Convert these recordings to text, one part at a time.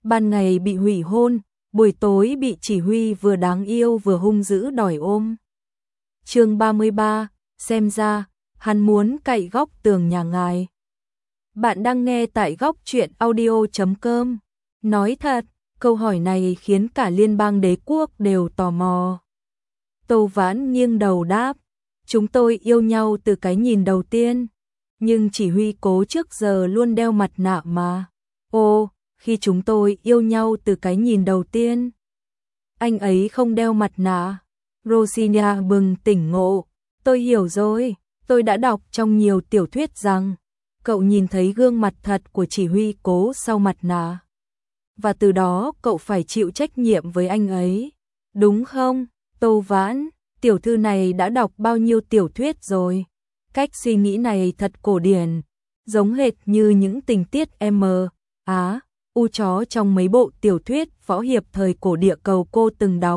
ban ngày bị hủy hôn, buổi tối bị chỉ huy vừa đáng yêu vừa hung dữ đòi ôm. Chương 33, xem ra hắn muốn cậy góc tường nhà ngài. Bạn đang nghe tại góc truyện audio.com. Nói thật, câu hỏi này khiến cả liên bang đế quốc đều tò mò. Tô Vãn nghiêng đầu đáp, chúng tôi yêu nhau từ cái nhìn đầu tiên, nhưng chỉ huy Cố trước giờ luôn đeo mặt nạ mà. Ồ, khi chúng tôi yêu nhau từ cái nhìn đầu tiên, anh ấy không đeo mặt nạ. Rosina bừng tỉnh ngộ, tôi hiểu rồi, tôi đã đọc trong nhiều tiểu thuyết rằng cậu nhìn thấy gương mặt thật của chỉ huy Cố sau mặt nạ. Và từ đó cậu phải chịu trách nhiệm với anh ấy, đúng không? Tô Vãn, tiểu thư này đã đọc bao nhiêu tiểu thuyết rồi? Cách suy nghĩ này thật cổ điển, giống hệt như những tình tiết U chó trong mấy bộ tiểu thuyết võ hiệp thời cổ địa cầu cô từng đọc.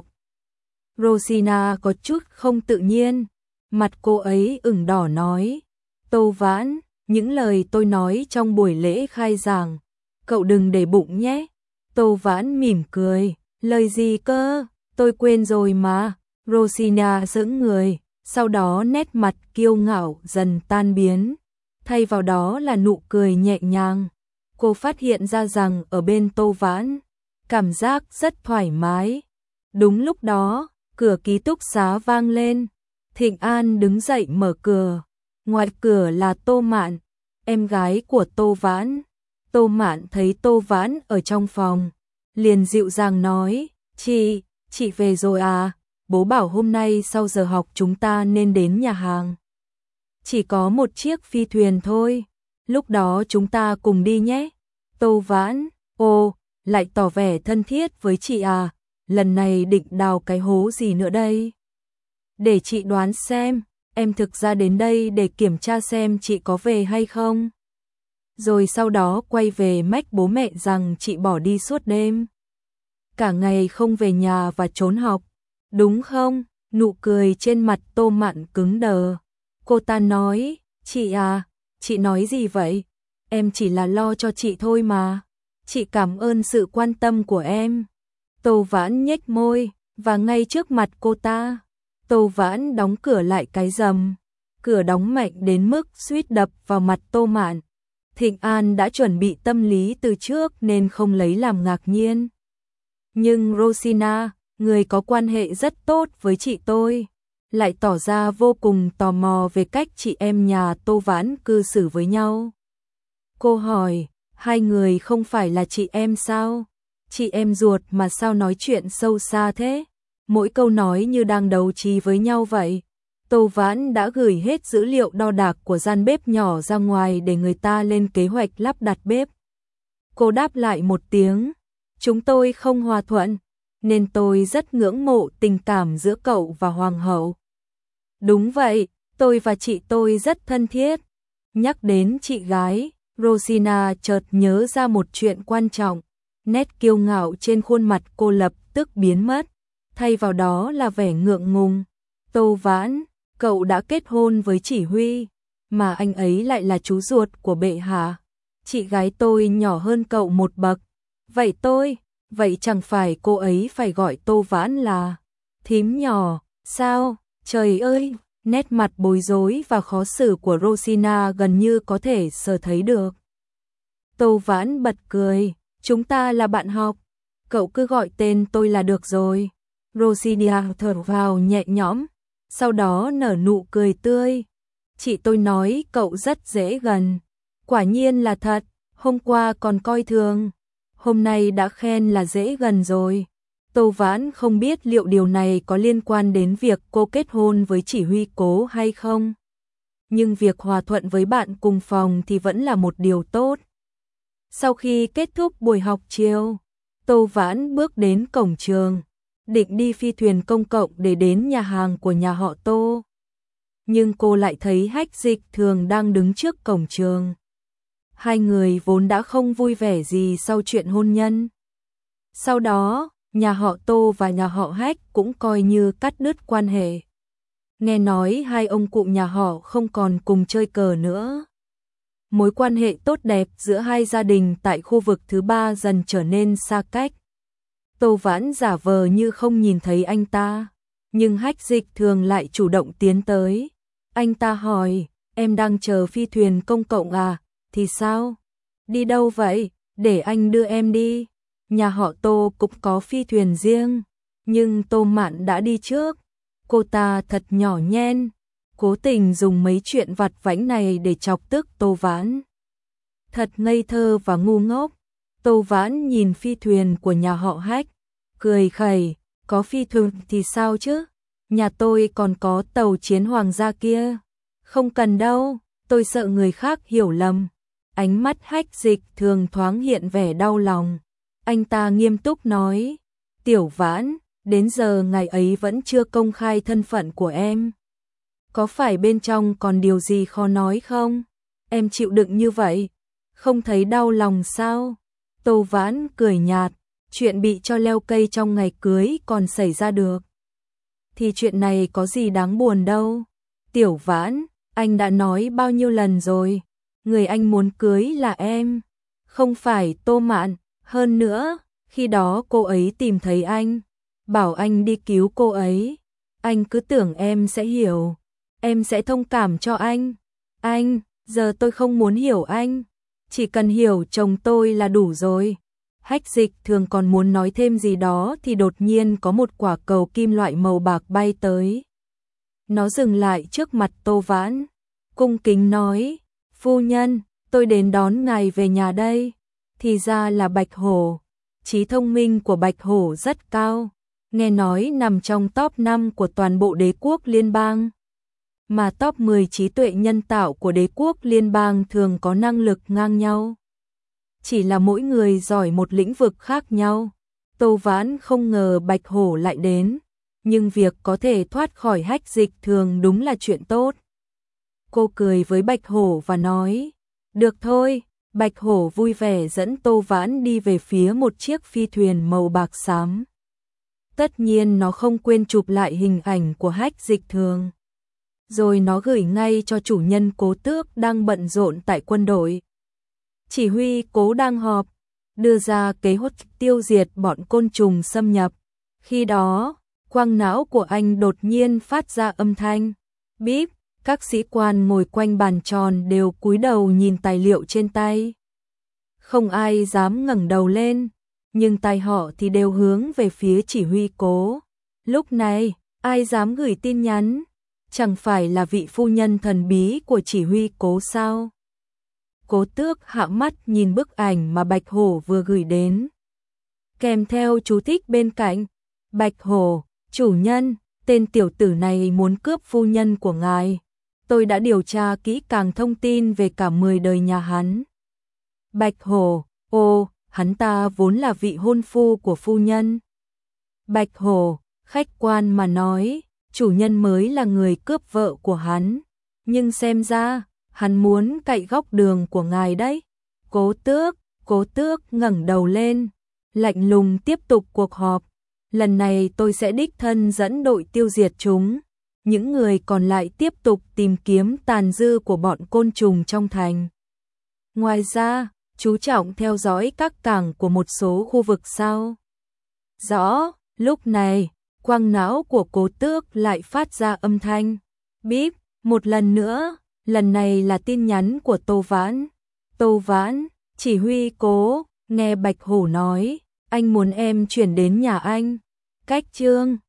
Rosina có chút không tự nhiên, mặt cô ấy ửng đỏ nói, Tô Vãn, những lời tôi nói trong buổi lễ khai giảng, cậu đừng để bụng nhé. Tô Vãn mỉm cười, lời gì cơ, tôi quên rồi mà. Rosina sững người, sau đó nét mặt kiêu ngạo dần tan biến, thay vào đó là nụ cười nhẹ nhàng. Cô phát hiện ra rằng ở bên Tô Vãn, cảm giác rất thoải mái. Đúng lúc đó, cửa ký túc xá vang lên. Thịnh An đứng dậy mở cửa. Ngoài cửa là Tô Mạn, em gái của Tô Vãn. Tô Mạn thấy Tô Vãn ở trong phòng, liền dịu dàng nói, chị về rồi à? Bố bảo hôm nay sau giờ học chúng ta nên đến nhà hàng. Chỉ có một chiếc phi thuyền thôi, lúc đó chúng ta cùng đi nhé. Tô Vãn, lại tỏ vẻ thân thiết với chị à, lần này định đào cái hố gì nữa đây? Để chị đoán xem, em thực ra đến đây để kiểm tra xem chị có về hay không. Rồi sau đó quay về mách bố mẹ rằng chị bỏ đi suốt đêm. Cả ngày không về nhà và trốn học, đúng không? Nụ cười trên mặt Tô Mạn cứng đờ. Cô ta nói, chị à, chị nói gì vậy? Em chỉ là lo cho chị thôi mà. Chị cảm ơn sự quan tâm của em. Tô Vãn nhếch môi, và ngay trước mặt cô ta, Tô Vãn đóng cửa lại cái rầm. Cửa đóng mạnh đến mức suýt đập vào mặt Tô Mạn. Thịnh An đã chuẩn bị tâm lý từ trước nên không lấy làm ngạc nhiên. Nhưng Rosina, người có quan hệ rất tốt với chị tôi, lại tỏ ra vô cùng tò mò về cách chị em nhà Tô Vãn cư xử với nhau. Cô hỏi, hai người không phải là chị em sao? Chị em ruột mà sao nói chuyện sâu xa thế? Mỗi câu nói như đang đấu trí với nhau vậy. Tô Vãn đã gửi hết dữ liệu đo đạc của gian bếp nhỏ ra ngoài để người ta lên kế hoạch lắp đặt bếp. Cô đáp lại một tiếng, chúng tôi không hòa thuận, nên tôi rất ngưỡng mộ tình cảm giữa cậu và Hoàng hậu. Đúng vậy, tôi và chị tôi rất thân thiết. Nhắc đến chị gái, Rosina chợt nhớ ra một chuyện quan trọng. Nét kiêu ngạo trên khuôn mặt cô lập tức biến mất, thay vào đó là vẻ ngượng ngùng. Tô Vãn, cậu đã kết hôn với chỉ huy, mà anh ấy lại là chú ruột của bệ hạ. Chị gái tôi nhỏ hơn cậu một bậc. Vậy chẳng phải cô ấy phải gọi Tô Vãn là thím nhỏ, sao? Trời ơi, nét mặt bối rối và khó xử của Rosina gần như có thể sờ thấy được. Tô Vãn bật cười, chúng ta là bạn học, cậu cứ gọi tên tôi là được rồi. Rosina thở vào nhẹ nhõm, sau đó nở nụ cười tươi. Chị tôi nói cậu rất dễ gần. Quả nhiên là thật, hôm qua còn coi thường, hôm nay đã khen là dễ gần rồi. Tô Vãn không biết liệu điều này có liên quan đến việc cô kết hôn với chỉ huy Cố hay không. Nhưng việc hòa thuận với bạn cùng phòng thì vẫn là một điều tốt. Sau khi kết thúc buổi học chiều, Tô Vãn bước đến cổng trường, định đi phi thuyền công cộng để đến nhà hàng của nhà họ Tô. Nhưng cô lại thấy Hách Dịch Thường đang đứng trước cổng trường. Hai người vốn đã không vui vẻ gì sau chuyện hôn nhân. Sau đó, nhà họ Tô và nhà họ Hách cũng coi như cắt đứt quan hệ. Nghe nói hai ông cụ nhà họ không còn cùng chơi cờ nữa. mối quan hệ tốt đẹp giữa hai gia đình tại khu vực thứ ba dần trở nên xa cách. Tô Vãn giả vờ như không nhìn thấy anh ta, nhưng Hách Dịch Thường lại chủ động tiến tới. Anh ta hỏi, em đang chờ phi thuyền công cộng à, thì sao? Đi đâu vậy? Để anh đưa em đi. Nhà họ Tô cũng có phi thuyền riêng, nhưng Tô Mạn đã đi trước. Cô ta thật nhỏ nhen, cố tình dùng mấy chuyện vặt vãnh này để chọc tức Tô Vãn. Thật ngây thơ và ngu ngốc. Tô Vãn nhìn phi thuyền của nhà họ Hách, cười khẩy, có phi thuyền thì sao chứ? Nhà tôi còn có tàu chiến hoàng gia kia. Không cần đâu, tôi sợ người khác hiểu lầm. Ánh mắt Hách Dịch Thường thoáng hiện vẻ đau lòng. Anh ta nghiêm túc nói, Tiểu Vãn, đến giờ ngày ấy vẫn chưa công khai thân phận của em. Có phải bên trong còn điều gì khó nói không? Em chịu đựng như vậy, không thấy đau lòng sao? Tô Vãn cười nhạt, chuyện bị cho leo cây trong ngày cưới còn xảy ra được. Thì chuyện này có gì đáng buồn đâu. Tiểu Vãn, anh đã nói bao nhiêu lần rồi, người anh muốn cưới là em, không phải Tô Mạn. Hơn nữa, khi đó cô ấy tìm thấy anh, bảo anh đi cứu cô ấy. Anh cứ tưởng em sẽ hiểu, em sẽ thông cảm cho anh. Anh, giờ tôi không muốn hiểu anh, chỉ cần hiểu chồng tôi là đủ rồi. Hách Dịch Thường còn muốn nói thêm gì đó thì đột nhiên có một quả cầu kim loại màu bạc bay tới. Nó dừng lại trước mặt Tô Vãn, cung kính nói, phu nhân, tôi đến đón ngài về nhà đây. Thì ra là Bạch Hổ. Trí thông minh của Bạch Hổ rất cao, nghe nói nằm trong top 5 của toàn bộ đế quốc liên bang. Mà top 10 trí tuệ nhân tạo của đế quốc liên bang thường có năng lực ngang nhau. Chỉ là mỗi người giỏi một lĩnh vực khác nhau. Tô Vãn không ngờ Bạch Hổ lại đến, nhưng việc có thể thoát khỏi Hách Dịch Thường đúng là chuyện tốt. Cô cười với Bạch Hổ và nói, được thôi. Bạch Hổ vui vẻ dẫn Tô Vãn đi về phía một chiếc phi thuyền màu bạc xám. Tất nhiên nó không quên chụp lại hình ảnh của Hách Dịch Thường. Rồi nó gửi ngay cho chủ nhân Cố Tước đang bận rộn tại quân đội. Chỉ huy Cố đang họp, đưa ra kế hoạch tiêu diệt bọn côn trùng xâm nhập. Khi đó, quang não của anh đột nhiên phát ra âm thanh. Bíp, các sĩ quan ngồi quanh bàn tròn đều cúi đầu nhìn tài liệu trên tay. Không ai dám ngẩng đầu lên, nhưng tai họ thì đều hướng về phía chỉ huy Cố. Lúc này, ai dám gửi tin nhắn? Chẳng phải là vị phu nhân thần bí của chỉ huy Cố sao? Cố Tước hạ mắt nhìn bức ảnh mà Bạch Hổ vừa gửi đến. Kèm theo chú thích bên cạnh, Bạch Hổ, chủ nhân, tên tiểu tử này muốn cướp phu nhân của ngài. Tôi đã điều tra kỹ càng thông tin về cả 10 đời nhà hắn. Bạch Hổ, ô, hắn ta vốn là vị hôn phu của phu nhân. Bạch Hổ, khách quan mà nói, chủ nhân mới là người cướp vợ của hắn. Nhưng xem ra, hắn muốn cậy góc đường của ngài đấy. Cố Tước ngẩng đầu lên, lạnh lùng tiếp tục cuộc họp. Lần này tôi sẽ đích thân dẫn đội tiêu diệt chúng. Những người còn lại tiếp tục tìm kiếm tàn dư của bọn côn trùng trong thành. Ngoài ra, chú trọng theo dõi các cảng của một số khu vực sau. Rõ, lúc này, quang não của Cố Tước lại phát ra âm thanh. Bíp, một lần nữa, lần này là tin nhắn của Tô Vãn. Tô Vãn, chỉ huy Cố, nghe Bạch Hổ nói, anh muốn em chuyển đến nhà anh. Cách chương